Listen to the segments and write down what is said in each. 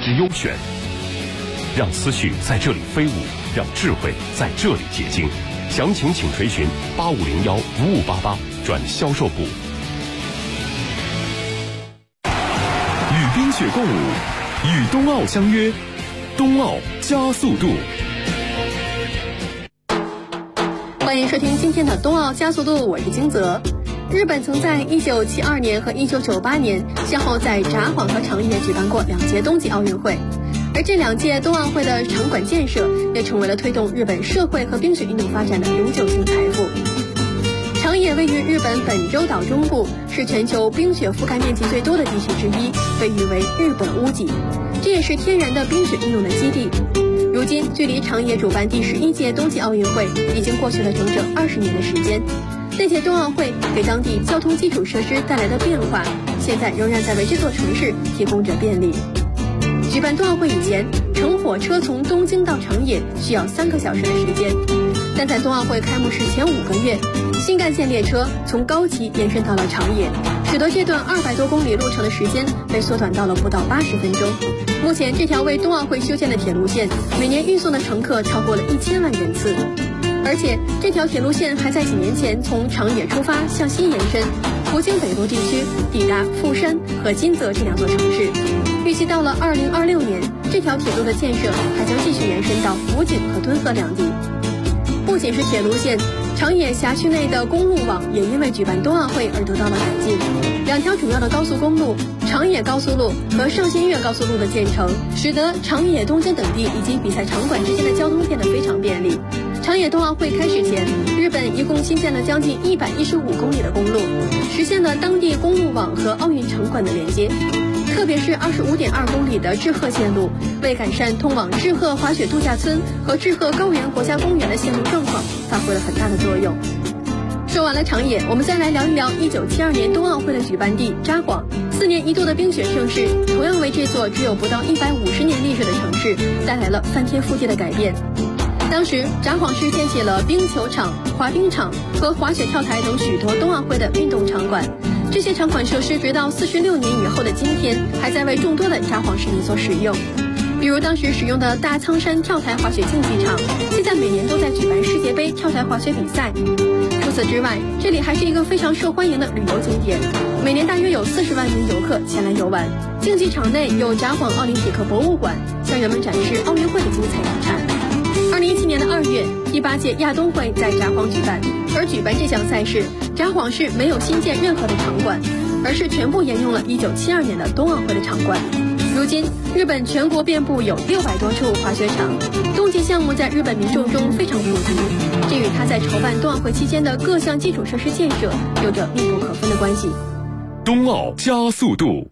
之优选。让思绪在这里飞舞，让智慧在这里结晶。详情请垂询8501-5588转销售部。与冰雪共舞，与冬奥相约，冬奥加速度。 欢迎收听今天的冬奥加速度，我是金泽。日本曾在1972年和1998年先后在札幌和长野举办过2届冬季奥运会，而这2届冬奥会的场馆建设也成为了推动日本社会和冰雪运动发展的永久性财富。长野位于日本本州岛中部，是全球冰雪覆盖面积最多的地区之一，被誉为日本屋脊，这也是天然的冰雪运动的基地。如今距离长野主办第11届冬季奥运会已经过去了整整20年的时间，那届冬奥会给当地交通基础设施带来的变化，现在仍然在为这座城市提供着便利。举办冬奥会以前，乘火车从东京到长野需要3个小时的时间，但在冬奥会开幕式前5个月，新干线列车从高崎延伸到了长野，使得这段200多公里路程的时间被缩短到了不到80分钟。目前这条为冬奥会修建的铁路线，每年运送的乘客超过了1000万人次。而且这条铁路线还在几年前从长野出发向西延伸，途经北陆地区，抵达富山和金泽这2座城市。预计到了2026年，这条铁路的建设还将继续延伸到福井和敦贺两地。不仅是铁路线，长野辖区内的公路网也因为举办冬奥会而得到了改进。2条主要的高速公路长野高速路和上信越高速路的建成，使得长野、东京等地以及比赛场馆之间的交通变得非常便利。长野冬奥会开始前，日本一共新建了将近115公里的公路，实现了当地公路网和奥运场馆的连接。特别是25.2公里的志贺线路，为改善通往志贺滑雪度假村和志贺高原国家公园的线路状况发挥了很大的作用。说完了长野，我们再来聊一聊1972年冬奥会的举办地札幌。4年一度的冰雪盛世，同样为这座只有不到150年历史的城市带来了翻天覆地的改变。当时札幌市建起了冰球场、滑冰场和滑雪跳台等许多冬奥会的运动场馆，这些场馆设施直到46年以后的今天，还在为众多的札幌市民所使用。比如当时使用的大苍山跳台滑雪竞技场，现在每年都在举办世界杯跳台滑雪比赛。除此之外，这里还是一个非常受欢迎的旅游景点，每年大约有40万名游客前来游玩。竞技场内有札幌奥林匹克博物馆，向人们展示奥运会的精彩遗产。2017年的2月，第8届亚冬会在札幌举办，而举办这项赛事，札幌市没有新建任何的场馆，而是全部沿用了1972年的冬奥会的场馆。如今，日本全国遍布有600多处滑雪场，冬季项目在日本民众中非常普及，这与它在筹办冬奥会期间的各项基础设施建设有着密不可分的关系。 冬奥加速度。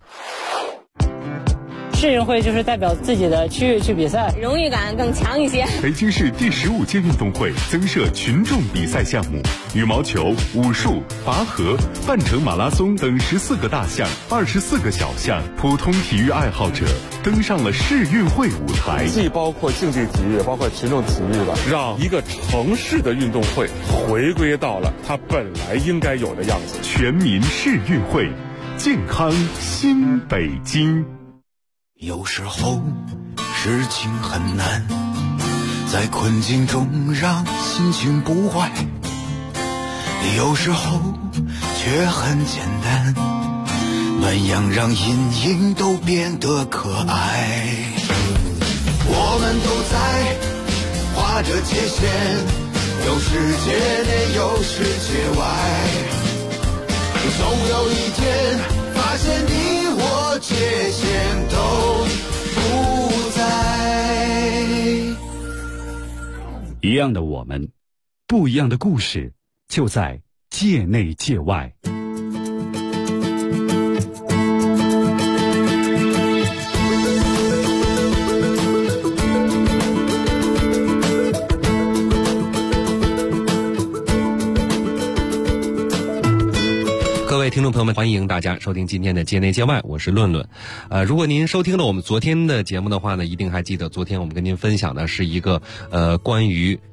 世运会就是代表自己的区域去比赛， 荣誉感更强一些。 北京市第15届运动会增设群众比赛项目，羽毛球、武术、拔河、半程马拉松等14个大项、24个小项，普通体育爱好者登上了世运会舞台。 既包括竞技体育，也包括群众体育吧，让一个城市的运动会回归到了它本来应该有的样子。 全民世运会，健康新北京。 有时候事情很难，在困境中让心情不坏，有时候却很简单，那样让阴影都变得可爱。我们都在画着界限，有世界内有世界外，总有一天发现你我界限都不在。 一样的我们，不一样的故事，就在界内界外。 各位听众朋友们，欢迎大家收听今天的界内界外，我是论论。如果您收听了我们昨天的节目的话呢，一定还记得昨天我们跟您分享的是一个关于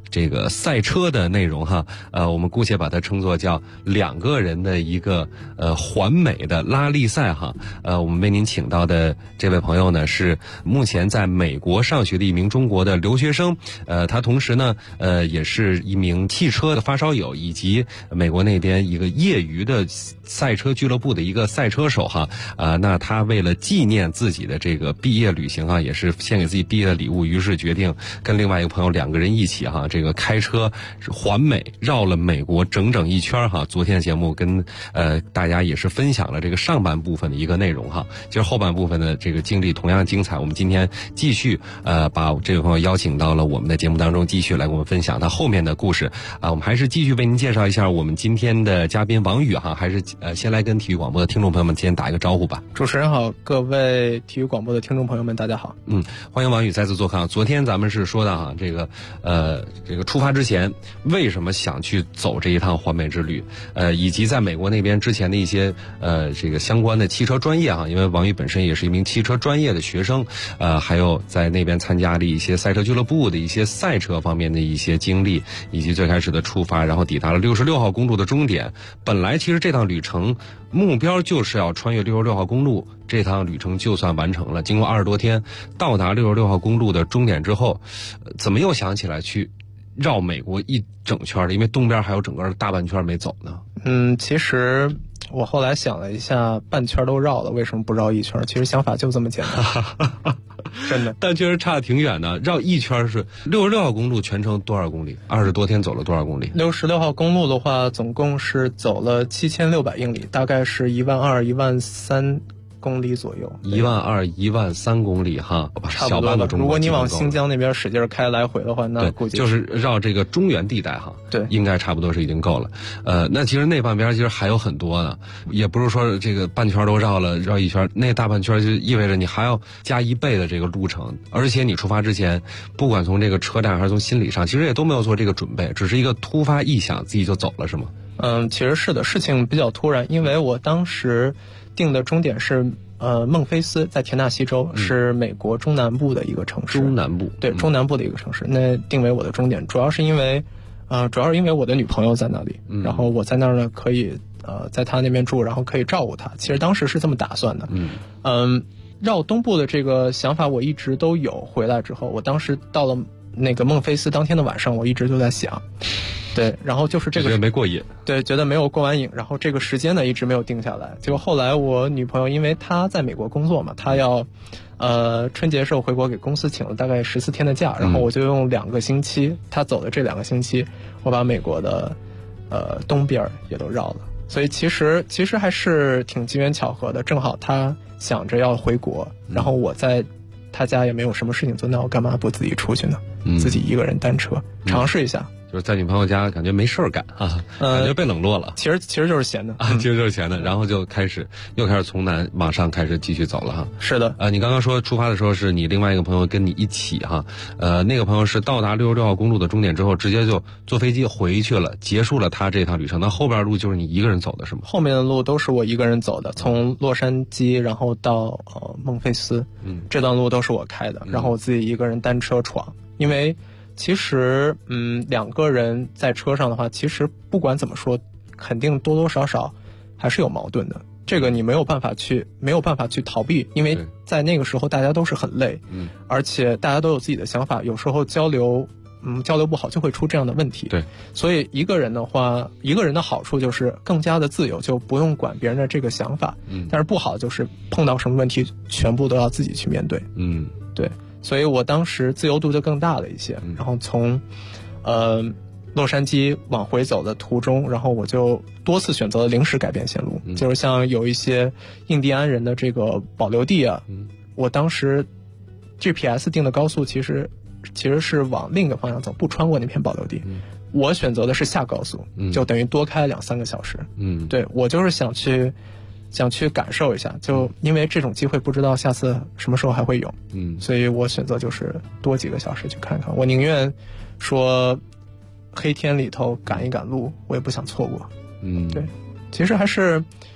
这个赛车的内容哈，我们姑且把它称作叫2个人的一个环美的拉力赛哈。我们为您请到的这位朋友呢，是目前在美国上学的一名中国的留学生，他同时呢也是一名汽车的发烧友，以及美国那边一个业余的赛车俱乐部的一个赛车手哈。那他为了纪念自己的这个毕业旅行啊，也是献给自己毕业的礼物，于是决定跟另外一个朋友2个人一起哈，这个开车环美绕了美国整整一圈哈。昨天的节目跟大家也是分享了这个上半部分的一个内容哈。其实后半部分的这个经历同样精彩，我们今天继续把这位朋友邀请到了我们的节目当中，继续来跟我们分享他后面的故事我们还是继续为您介绍一下我们今天的嘉宾王宇哈，还是先来跟体育广播的听众朋友们先打一个招呼吧。 主持人好，各位体育广播的听众朋友们大家好。 欢迎王宇再次做客。昨天咱们是说到这个出发之前为什么想去走这一趟环美之旅，以及在美国那边之前的一些这个相关的汽车专业因为王宇本身也是一名汽车专业的学生，还有在那边参加了一些赛车俱乐部的一些赛车方面的一些经历，以及最开始的出发，然后抵达了66号公路的终点。本来其实这趟旅程目标就是要穿越66号公路，这趟旅程就算完成了。经过20多天到达66号公路的终点之后，怎么又想起来去绕美国一整圈的？因为东边还有整个大半圈没走呢。 其实我后来想了一下，半圈都绕了，为什么不绕一圈？其实想法就这么简单。真的， 但确实差得挺远的。绕一圈是66号公路全程多少公里？20多天走了多少公里 ？66号公路的话，总共是走了7600英里，大概是12000、13000公里左右。 12000、13000公里哈，小半个中国。 如果你往新疆那边使劲开来回的话，那估计就是绕这个中原地带哈。 对， 应该差不多是已经够了。那其实那半边其实还有很多呢，也不是说这个半圈都绕了，绕一圈，那大半圈就意味着你还要加1倍的这个路程，而且你出发之前，不管从这个车站还是从心理上，其实也都没有做这个准备，只是一个突发异想，自己就走了，是吗？ 其实是的，事情比较突然，因为我当时定的终点是孟菲斯，在田纳西州，是美国中南部的一个城市。 中南部， 对，中南部的一个城市。那定为我的终点，主要是因为我的女朋友在那里，然后我在那儿呢可以在她那边住，然后可以照顾她。其实当时是这么打算的。绕东部的这个想法我一直都有。回来之后，我当时到了那个孟菲斯当天的晚上，我一直就在想。对，然后就是这个没过瘾， 对，觉得没有过完瘾，然后这个时间呢一直没有定下来。结果后来我女朋友因为她在美国工作嘛，她要春节时候回国给公司请了大概14天的假，然后我就用2个星期，她走的这2个星期，我把美国的东边也都绕了。所以其实还是挺机缘巧合的，正好她想着要回国，然后我在她家也没有什么事情做，那我干嘛不自己出去呢？自己一个人单车尝试一下。 就是在女朋友家感觉没事儿干感觉被冷落了。 其实就是闲的其实就是闲的，然后就又开始从南往上开始继续走了哈。 是的， 你刚刚说出发的时候是你另外一个朋友跟你一起哈，那个朋友是到达66号公路的终点之后，直接就坐飞机回去了，结束了他这趟旅程。那后边路就是你一个人走的是吗？ 后面的路都是我一个人走的，从洛杉矶然后到孟菲斯，这段路都是我开的，然后我自己一个人单车闯，因为。其实2个人在车上的话，其实不管怎么说，肯定多多少少还是有矛盾的。这个你没有办法去逃避，因为在那个时候大家都是很累，而且大家都有自己的想法，有时候交流不好就会出这样的问题。 对， 所以一个人的话，一个人的好处就是更加的自由，就不用管别人的这个想法。但是不好就是碰到什么问题，全部都要自己去面对。对。所以我当时自由度就更大了一些，然后从洛杉矶往回走的途中，然后我就多次选择了临时改变线路，就是像有一些印第安人的这个保留地啊，我当时 GPS 定的高速其实是往另一个方向走，不穿过那片保留地，我选择的是下高速，就等于多开2-3个小时。对，我就是想去感受一下，就因为这种机会不知道下次什么时候还会有，所以我选择就是多几个小时去看看。我宁愿说黑天里头赶一赶路，我也不想错过。对，其实还是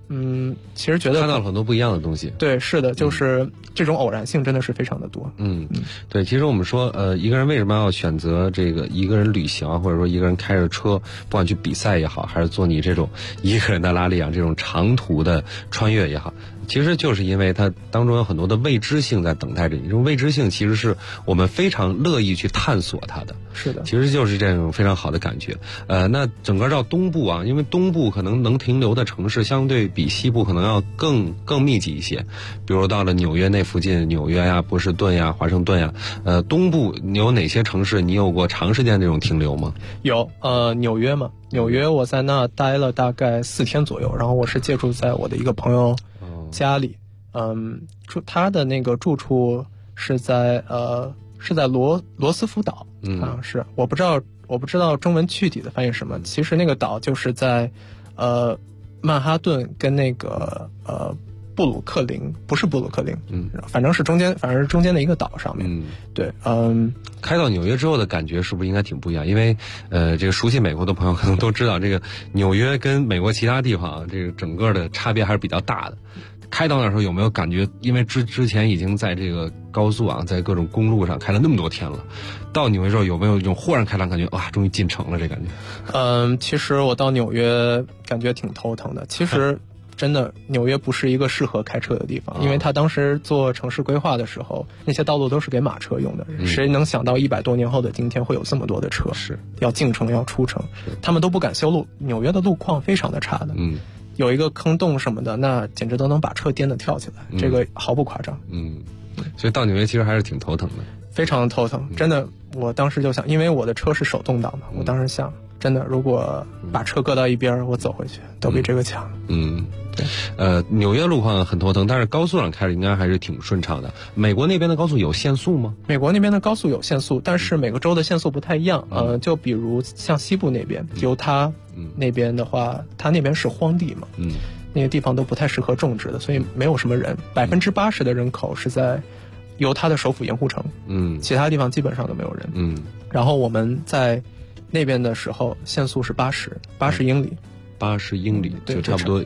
其实觉得看到了很多不一样的东西。 对，是的，就是这种偶然性真的是非常的多。 对，其实我们说，一个人为什么要选择这个一个人旅行啊，或者说一个人开着车，不管去比赛也好，还是做你这种一个人的拉力啊，这种长途的穿越也好，其实就是因为它当中有很多的未知性在等待着你。这种未知性其实是我们非常乐意去探索它的。 是的， 其实就是这种非常好的感觉。那整个到东部啊，因为东部可能能停留的城市相对比西部可能要更密集一些，比如到了纽约那附近，纽约呀、波士顿呀、华盛顿呀，东部你有哪些城市你有过长时间这种停留吗？ 有，纽约嘛，纽约我在那待了大概4天左右，然后我是借住在我的一个朋友家里，他的那个住处是在罗斯福岛，好像是，我不知道中文具体的翻译什么。其实那个岛就是在曼哈顿跟那个布鲁克林，不是布鲁克林，反正是中间的一个岛上面。对， 开到纽约之后的感觉是不是应该挺不一样？因为这个熟悉美国的朋友可能都知道，这个纽约跟美国其他地方这个整个的差别还是比较大的。开到那时候有没有感觉？因为之前已经在这个高速啊，在各种公路上开了那么多天了，到纽约之后有没有一种豁然开朗感觉？哇，终于进城了这感觉？ 其实我到纽约感觉挺头疼的。其实真的纽约不是一个适合开车的地方，因为他当时做城市规划的时候，那些道路都是给马车用的。谁能想到100多年后的今天会有这么多的车？是要进城要出城，他们都不敢修路。纽约的路况非常的差的。有一个坑洞什么的，那简直都能把车颠得跳起来，这个毫不夸张。 所以到纽约其实还是挺头疼的， 非常头疼。真的，我当时就想，因为我的车是手动挡的，我当时想，真的，如果把车搁到一边，我走回去都比这个强。 对。纽约路况很头疼，但是高速上开着应该还是挺顺畅的。美国那边的高速有限速吗？ 美国那边的高速有限速，但是每个州的限速不太一样。就比如像西部那边，犹他那边的话，它那边是荒地嘛，那些地方都不太适合种植的，所以没有什么人。80%的人口是在犹他的首府盐湖城，其他地方基本上都没有人。然后我们在那边的时候，限速是80英里。 80英里，就差不多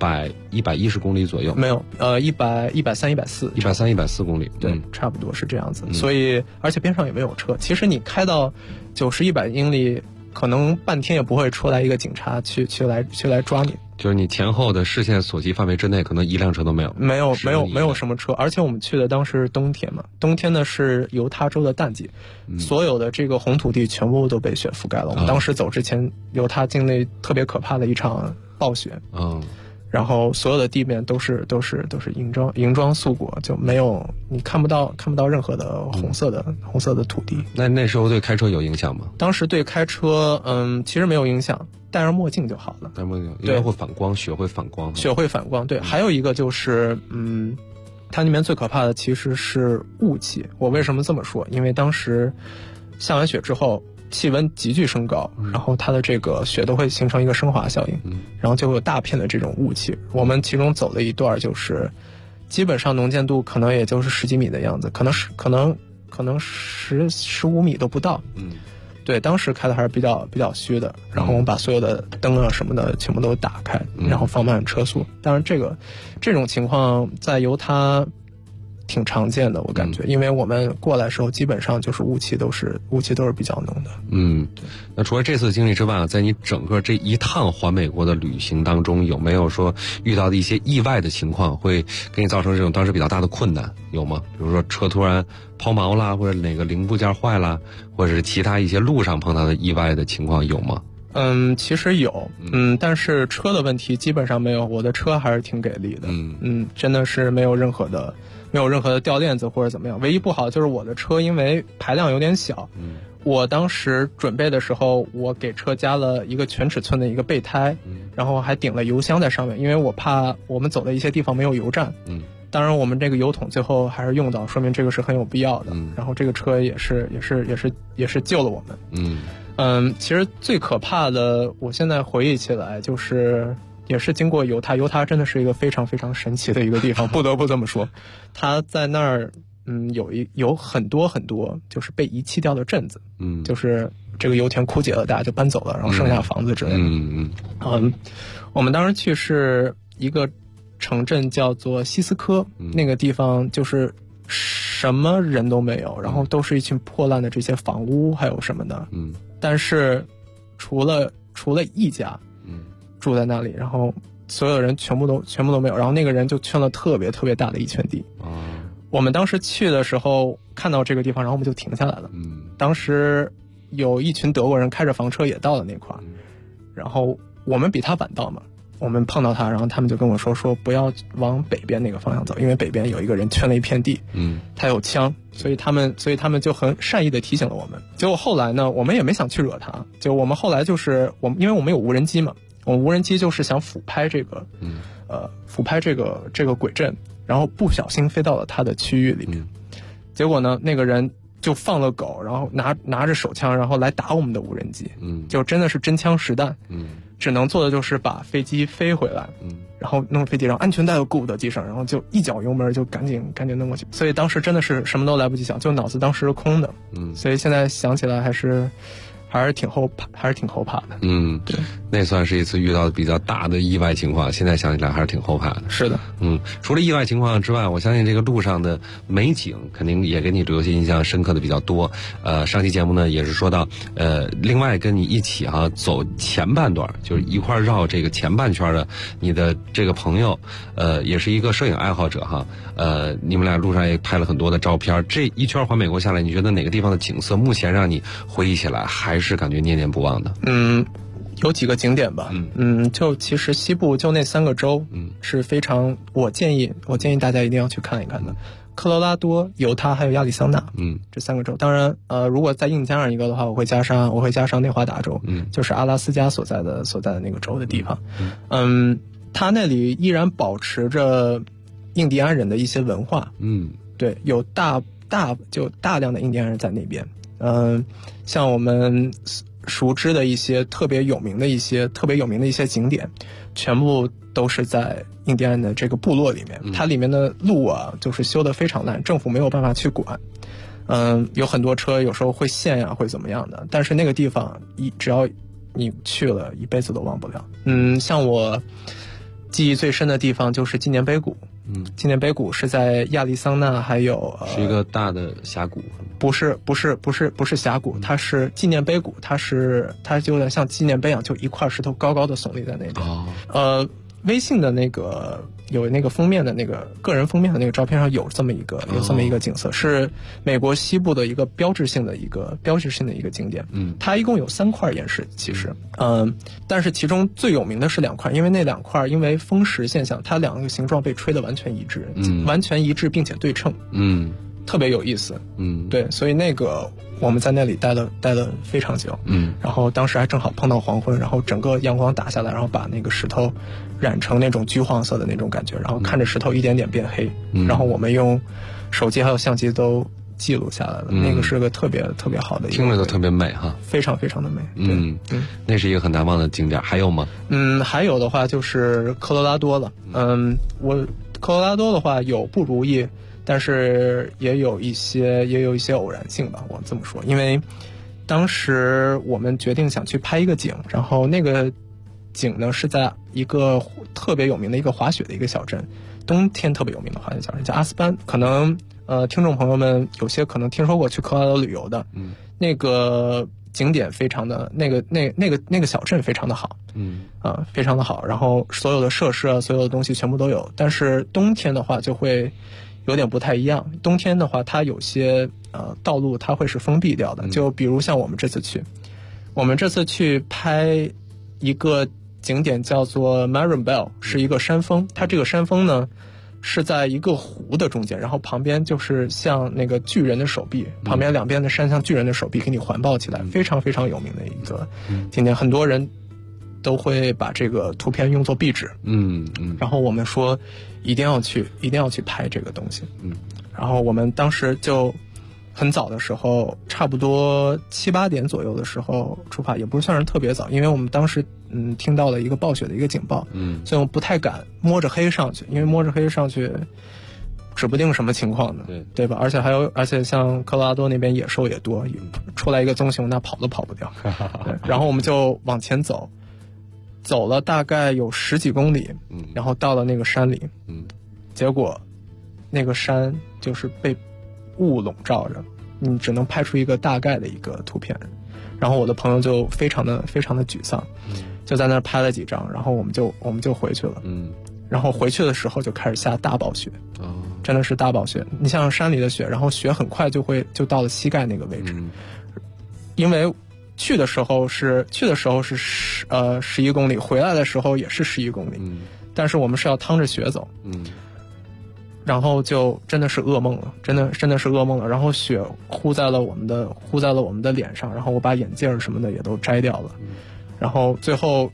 110公里左右。 没有，130、140 公里， 对，差不多是这样子。所以，而且边上也没有车。其实你开到90、100英里，可能半天也不会出来一个警察去来抓你。 就是你前后的视线所及范围之内，可能一辆车都没有。 没有什么车，而且我们去的当时是冬天嘛，冬天呢是犹他州的淡季，所有的这个红土地全部都被雪覆盖了。我们当时走之前，犹他境内特别可怕的一场暴雪。然后所有的地面都是银装素裹，就没有，你看不到任何的红色的土地。 那时候对开车有影响吗？ 当时对开车其实没有影响，戴上墨镜就好了。 戴墨镜因为会反光，雪会反光。对，还有一个就是它那边最可怕的其实是雾气。我为什么这么说？因为当时下完雪之后，气温急剧升高，然后它的这个雪都会形成一个升华效应，然后就会有大片的这种雾气。我们其中走了一段，就是基本上能见度可能也就是10几米的样子，可能15米都不到。对，当时开的还是比较虚的。然后我们把所有的灯啊什么的全部都打开，然后放慢车速。当然这种情况在犹他挺常见的，我感觉，因为我们过来的时候基本上就是雾气都是比较浓的。 那除了这次经历之外，在你整个这一趟环美国的旅行当中，有没有说遇到的一些意外的情况，会给你造成这种当时比较大的困难，有吗？比如说车突然抛锚啦，或者哪个零部件坏啦，或者是其他一些路上碰到的意外的情况有吗？ 其实有，但是车的问题基本上没有，我的车还是挺给力的，真的是没有任何的掉链子或者怎么样。唯一不好就是我的车因为排量有点小，我当时准备的时候，我给车加了一个全尺寸的一个备胎，然后还顶了油箱在上面，因为我怕我们走的一些地方没有油站。当然我们这个油桶最后还是用到，说明这个是很有必要的。然后这个车也是救了我们。其实最可怕的，我现在回忆起来就是也是经过犹他真的是一个非常非常神奇的一个地方，不得不这么说。它在那儿有很多很多就是被遗弃掉的镇子，就是这个油田枯竭了，大家就搬走了，然后剩下房子之类的。我们当时去是一个城镇叫做西斯科，那个地方就是什么人都没有，然后都是一群破烂的这些房屋还有什么的，但是除了一家住在那里，然后所有人全部都没有，然后那个人就圈了特别特别大的一圈地。我们当时去的时候看到这个地方，然后我们就停下来了。当时有一群德国人开着房车也到了那块儿，然后我们比他晚到嘛，我们碰到他，然后他们就跟我说不要往北边那个方向走，因为北边有一个人圈了一片地，他有枪，所以他们就很善意的提醒了我们。结果后来呢，我们也没想去惹他，就我们后来就是因为我们有无人机嘛，我们无人机就是想俯拍这个轨阵，然后不小心飞到了他的区域里面，结果呢，那个人就放了狗，然后拿着手枪，然后来打我们的无人机，就真的是真枪实弹，只能做的就是把飞机飞回来，然后弄飞机，然后安全带又固到机上，然后就一脚油门就赶紧弄过去，所以当时真的是什么都来不及想，就脑子当时是空的，所以现在想起来还是挺后怕的。 对，那算是一次遇到的比较大的意外情况，现在想起来还是挺后怕的。 是的， 除了意外情况之外，我相信这个路上的美景肯定也给你留下印象深刻的比较多。上期节目呢也是说到，另外跟你一起走前半段，就是一块绕这个前半圈的你的这个朋友，也是一个摄影爱好者你们俩路上也拍了很多的照片。这一圈环美国下来，你觉得哪个地方的景色目前让你回忆起来还是感觉念念不忘的？ 有几个景点吧，就其实西部就那3个州，是非常我建议大家一定要去看一看的。科罗拉多、犹他还有亚利桑那，这3个州。当然，如果再硬加上一个的话，我会加上内华达州，就是阿拉斯加所在的那个州的地方。它那里依然保持着印第安人的一些文化，对，有大量的印第安人在那边。像我们熟知的一些特别有名的一些景点，全部都是在印第安的这个部落里面。它里面的路就是修得非常烂，政府没有办法去管。有很多车有时候会陷会怎么样的，但是那个地方只要你去了，一辈子都忘不了。像我记忆最深的地方就是纪念碑谷。纪念碑谷是在亚利桑那，还有是一个大的峡谷。 不是峡谷，它是纪念碑谷，它就有点像纪念碑一样，就一块石头高高的耸立在那边。微信的那个有那个封面的那个个人封面的那个照片上有这么一个景色，是美国西部的一个标志性的一个景点。它一共有3块岩石，其实，但是其中最有名的是2块，因为那2块因为风蚀现象，它2个形状被吹得完全一致，并且对称。特别有意思。对，所以那个我们在那里待了非常久。然后当时还正好碰到黄昏，然后整个阳光打下来，然后把那个石头染成那种橘黄色的那种感觉，然后看着石头一点点变黑。然后我们用手机还有相机都记录下来了。那个是个特别特别好的一个， 听着都特别美非常非常的美。 那是一个很难忘的景点。还有吗？ 还有的话就是科罗拉多了。科罗拉多的话有不如意，但是也有一些偶然性吧，我这么说。因为当时我们决定想去拍一个景，然后那个景呢是在一个特别有名的一个滑雪的一个小镇，冬天特别有名的滑雪小镇叫阿斯班。可能听众朋友们有些可能听说过去科罗拉多旅游的，那个景点非常的那个小镇非常的好，非常的好，然后所有的设施所有的东西全部都有。但是冬天的话就会有点不太一样。冬天的话，它有些道路它会是封闭掉的，就比如像我们这次去拍一个景点叫做 Marienbell， 是一个山峰。它这个山峰呢是在一个湖的中间，然后旁边就是像那个巨人的手臂，旁边2边的山像巨人的手臂给你环抱起来，非常非常有名的一个景点。很多人都会把这个图片用作壁纸。然后我们说一定要去拍这个东西。然后我们当时就很早的时候，差不多7、8点左右的时候出发，也不算是特别早，因为我们当时听到了一个暴雪的一个警报，所以我们不太敢摸着黑上去，因为摸着黑上去指不定什么情况的，对吧？而且像科罗拉多那边野兽也多，出来一个棕熊那跑都跑不掉。然后我们就往前走， 走了大概有10几公里，然后到了那个山里，结果那个山就是被雾笼罩着，你只能拍出一个大概的一个图片。然后我的朋友就非常的沮丧，就在那儿拍了几张，然后我们就回去了。然后回去的时候就开始下大暴雪，真的是大暴雪。你像山里的雪，然后雪很快就到了膝盖那个位置，因为去的时候是11公里，回来的时候也是11公里，但是我们是要趟着雪走，然后就真的是噩梦了，真的是噩梦了。然后雪糊在了我们的脸上，然后我把眼镜什么的也都摘掉了，然后最后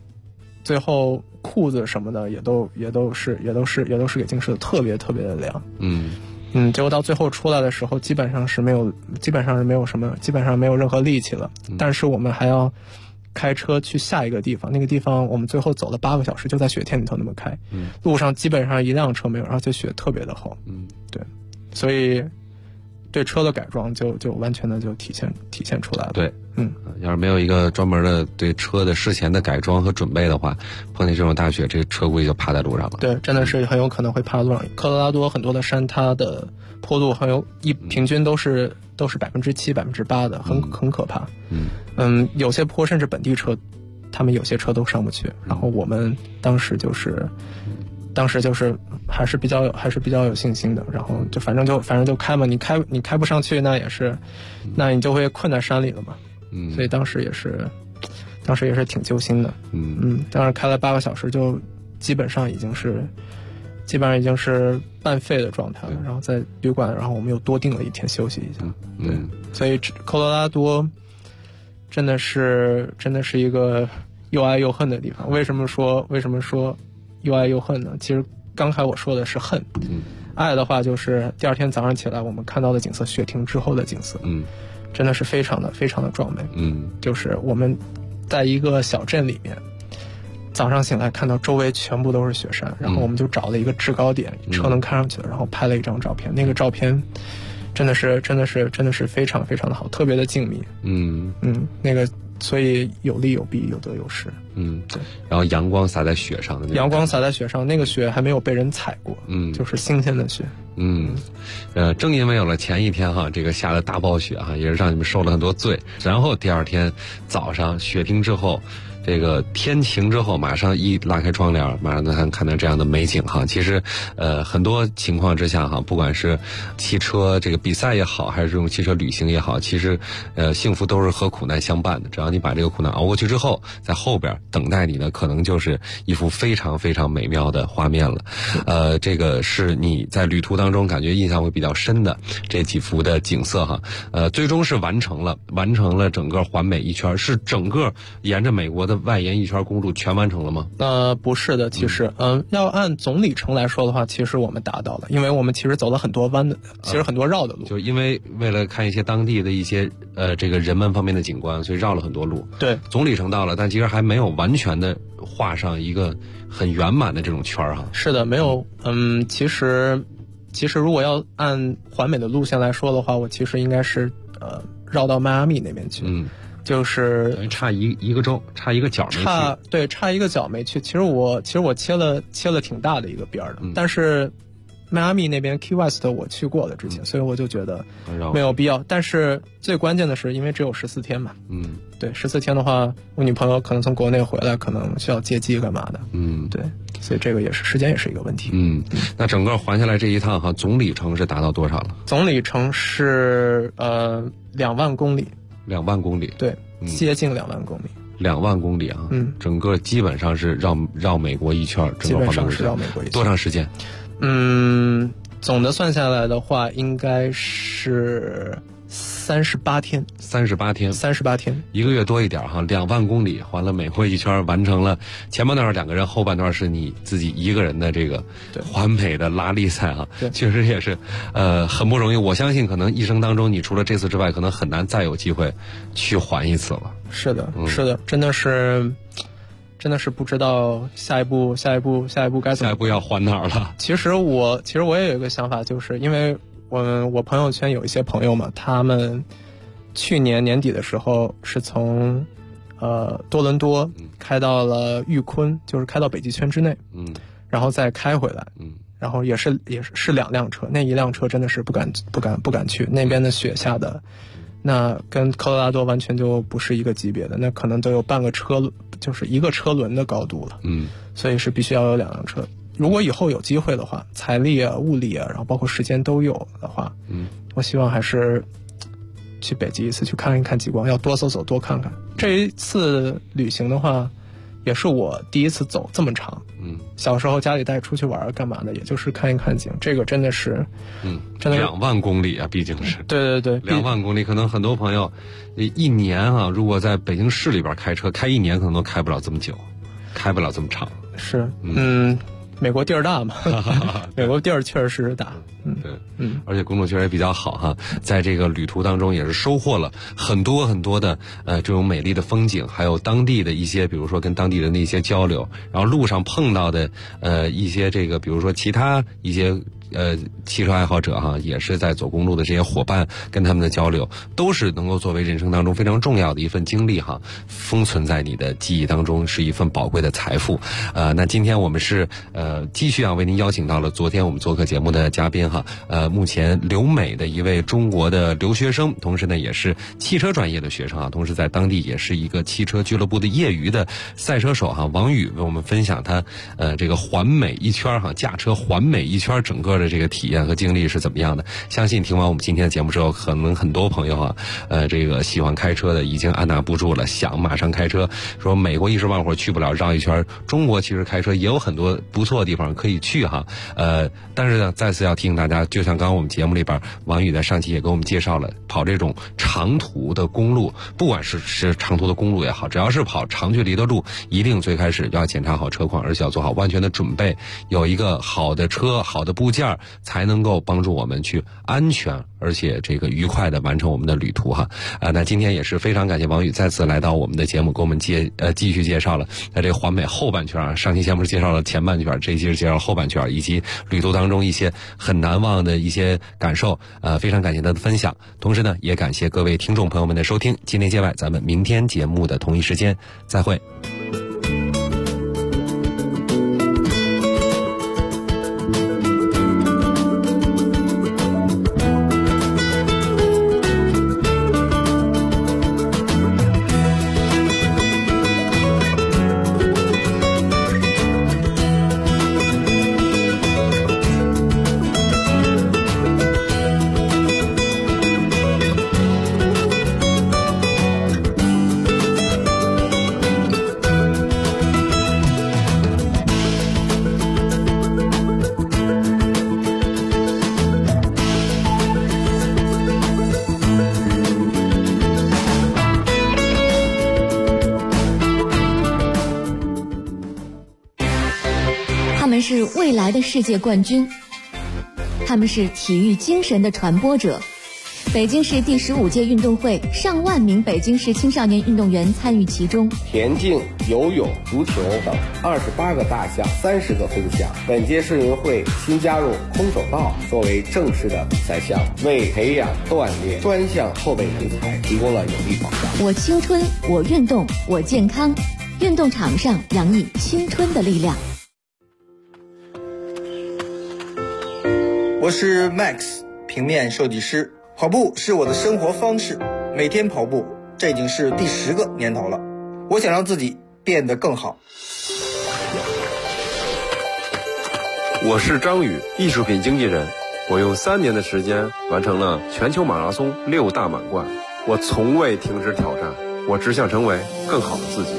裤子什么的也都是给浸湿的特别特别的凉。结果到最后出来的时候，基本上没有任何力气了。但是我们还要开车去下一个地方，那个地方我们最后走了8个小时，就在雪天里头那么开，路上基本上一辆车没有，而且雪特别的厚。对，所以对车的改装就完全的就体现出来了。 对，要是没有一个专门的对车的事前的改装和准备的话，碰见这种大雪，这车估计就趴在路上了。 对，真的是很有可能会趴在路上。科罗拉多很多的山，它的坡度平均都是7%、8%的，很可怕。有些坡甚至本地车，他们有些车都上不去。然后我们当时就是还是比较有信心的，然后就反正就开嘛，你开不上去，那你就会困在山里了嘛。所以当时也是挺揪心的。当时开了8个小时，就基本上已经是半废的状态了。然后在旅馆，然后我们又多订了1天休息一下。所以科罗拉多真的是一个又爱又恨的地方。为什么说又爱又恨呢？其实刚才我说的是恨，爱的话就是第二天早上起来我们看到的景色，雪停之后的景色，真的是非常的非常的壮美。就是我们在一个小镇里面，早上醒来看到周围全部都是雪山，然后我们就找了一个制高点，车能开上去了，然后拍了一张照片。那个照片真的是非常非常的好，特别的静谧。那个所以有利有弊，有得有失。 对。然后阳光洒在雪上的阳光洒在雪上，那个雪还没有被人踩过，就是新鲜的雪。 正因为有了前一天这个下了大暴雪也是让你们受了很多罪。然后第二天早上雪停之后，这个天晴之后，马上一拉开窗帘，马上能看到这样的美景其实很多情况之下不管是汽车这个比赛也好，还是这种汽车旅行也好，其实幸福都是和苦难相伴的。只要你把这个苦难熬过去之后，在后边等待你的可能就是一幅非常非常美妙的画面了。这个是你在旅途当中感觉印象会比较深的这几幅的景色最终是完成了整个环美一圈，是整个沿着美国的外沿一圈公路全完成了吗？ 不是的，其实要按总里程来说的话，其实我们达到了，因为我们其实走了很多弯的，其实很多绕的路， 就因为为了看一些当地的一些这个人文方面的景观，所以绕了很多路。 对， 总里程到了，但其实还没有完全的画上一个很圆满的这种圈是的，没有。其实如果要按环美的路线来说的话，我其实应该是绕到迈阿密那边去。就是差一个州，差一个角没去。 差一个角没去。其实我切了挺大的一个边的，但是迈阿密那边 Key West 我去过了之前，所以我就觉得没有必要。但是最关键的是，因为只有14天嘛，对，14天的话，我女朋友可能从国内回来，可能需要接机干嘛的，对，所以这个时间也是一个问题。 那整个环下来这一趟总里程是达到多少了？ 总里程是2万公里。 2万公里，对， 接近2万公里。 2万公里整个基本上是绕美国一圈， 基本上是绕美国一圈。 多长时间？ 总的算下来的话，应该是38天。 38天 ，38天 ，1个月多一点2万公里环了美国一圈，完成了前半段2个人，后半段是你自己一个人的这个环美的拉力赛确实也是很不容易。我相信可能一生当中，你除了这次之外，可能很难再有机会去环一次了。 是的，是的，真的是不知道下一步该怎么。 下一步要环哪儿了？ 其实我也有一个想法，就是因为我朋友圈有一些朋友嘛，他们去年年底的时候是从多伦多，开到了玉昆，就是开到北极圈之内，然后再开回来，然后也是2辆车，那一辆车真的是不敢去，那边的雪下的，那跟科罗拉多完全就不是一个级别的，那可能都有半个车，就是一个车轮的高度了，所以是必须要有2辆车。如果以后有机会的话，财力啊、物力啊，然后包括时间都有的话，我希望还是去北极一次，去看一看极光，要多走走，多看看。这一次旅行的话，也是我第一次走这么长。小时候家里带出去玩干嘛的，也就是看一看景。这个真的是， 真的2万公里啊，毕竟是。对，2万公里，可能很多朋友一年啊，如果在北京市里边开车开1年，可能都开不了这么久，开不了这么长。 是，美国地儿大嘛，美国地儿确实是大， 而且公路确实也比较好哈，在这个旅途当中也是收获了很多很多的这种美丽的风景，还有当地的一些，比如说跟当地人的一些交流，然后路上碰到的一些这个，比如说其他一些汽车爱好者哈，也是在走公路的这些伙伴，跟他们的交流，都是能够作为人生当中非常重要的一份经历哈，封存在你的记忆当中，是一份宝贵的财富。那今天我们是继续为您邀请到了昨天我们做客节目的嘉宾哈，目前留美的一位中国的留学生，同时呢也是汽车专业的学生啊，同时在当地也是一个汽车俱乐部的业余的赛车手哈，王宇为我们分享他这个环美一圈哈，驾车环美一圈整个的这个体验和经历是怎么样的。相信听完我们今天的节目之后，可能很多朋友啊这个喜欢开车的已经按捺不住了，想马上开车，说美国一时半会儿去不了，绕一圈，中国其实开车也有很多不错的地方可以去哈。但是呢再次要提醒大家，就像刚刚我们节目里边王宇在上期也给我们介绍了，跑这种长途的公路，不管是长途的公路也好，只要是跑长距离的路，一定最开始要检查好车况，而且要做好万全的准备，有一个好的车好的部件，才能够帮助我们去安全而且这个愉快的完成我们的旅途哈。那今天也是非常感谢王宇再次来到我们的节目，给我们继续介绍了在这个环美后半圈啊，上期节目是介绍了前半圈，这一期是介绍后半圈以及旅途当中一些很难忘的一些感受，非常感谢他的分享，同时呢也感谢各位听众朋友们的收听，今天节外咱们明天节目的同一时间再会。 是未来的世界冠军，他们是体育精神的传播者。北京市第15届运动会，上万名北京市青少年运动员参与其中。 田径、游泳、足球等28个大项，30个分项。本届世运会新加入空手道作为正式的比赛项目，为培养锻炼专项后备人才提供了有力保障。 我青春，我运动，我健康。运动场上洋溢青春的力量。 我是 Max， 平面设计师。跑步是我的生活方式，每天跑步，这已经是第10个年头了。我想让自己变得更好。 我是张宇，艺术品经纪人。我用3年的时间完成了全球马拉松6大满贯。我从未停止挑战，我只想成为更好的自己。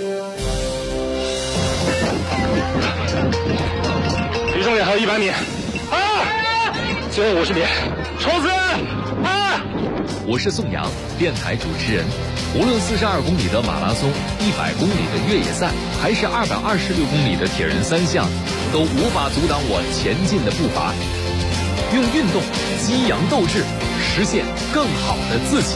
离终点还有100米。最后50米，冲刺！ 我是宋阳，电台主持人。无论42公里的马拉松、100公里的越野赛，还是226公里的铁人3项，都无法阻挡我前进的步伐。用运动激扬斗志，实现更好的自己。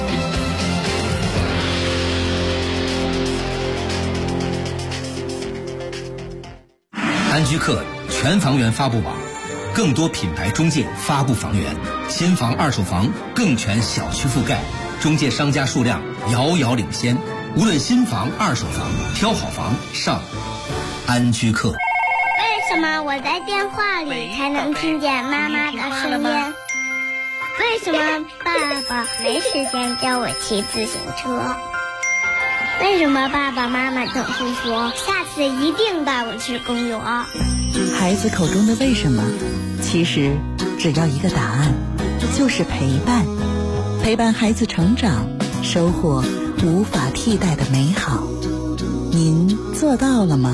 安居客全房源发布网。更多品牌中介发布房源，新房二手房更全小区覆盖，中介商家数量遥遥领先。 无论新房、二手房，挑好房上安居客。 为什么我在电话里才能听见妈妈的声音？为什么爸爸没时间教我骑自行车？为什么爸爸妈妈总是说下次一定带我去公园？ 孩子口中的为什么，其实只要一个答案，就是陪伴。陪伴孩子成长，收获无法替代的美好。您做到了吗？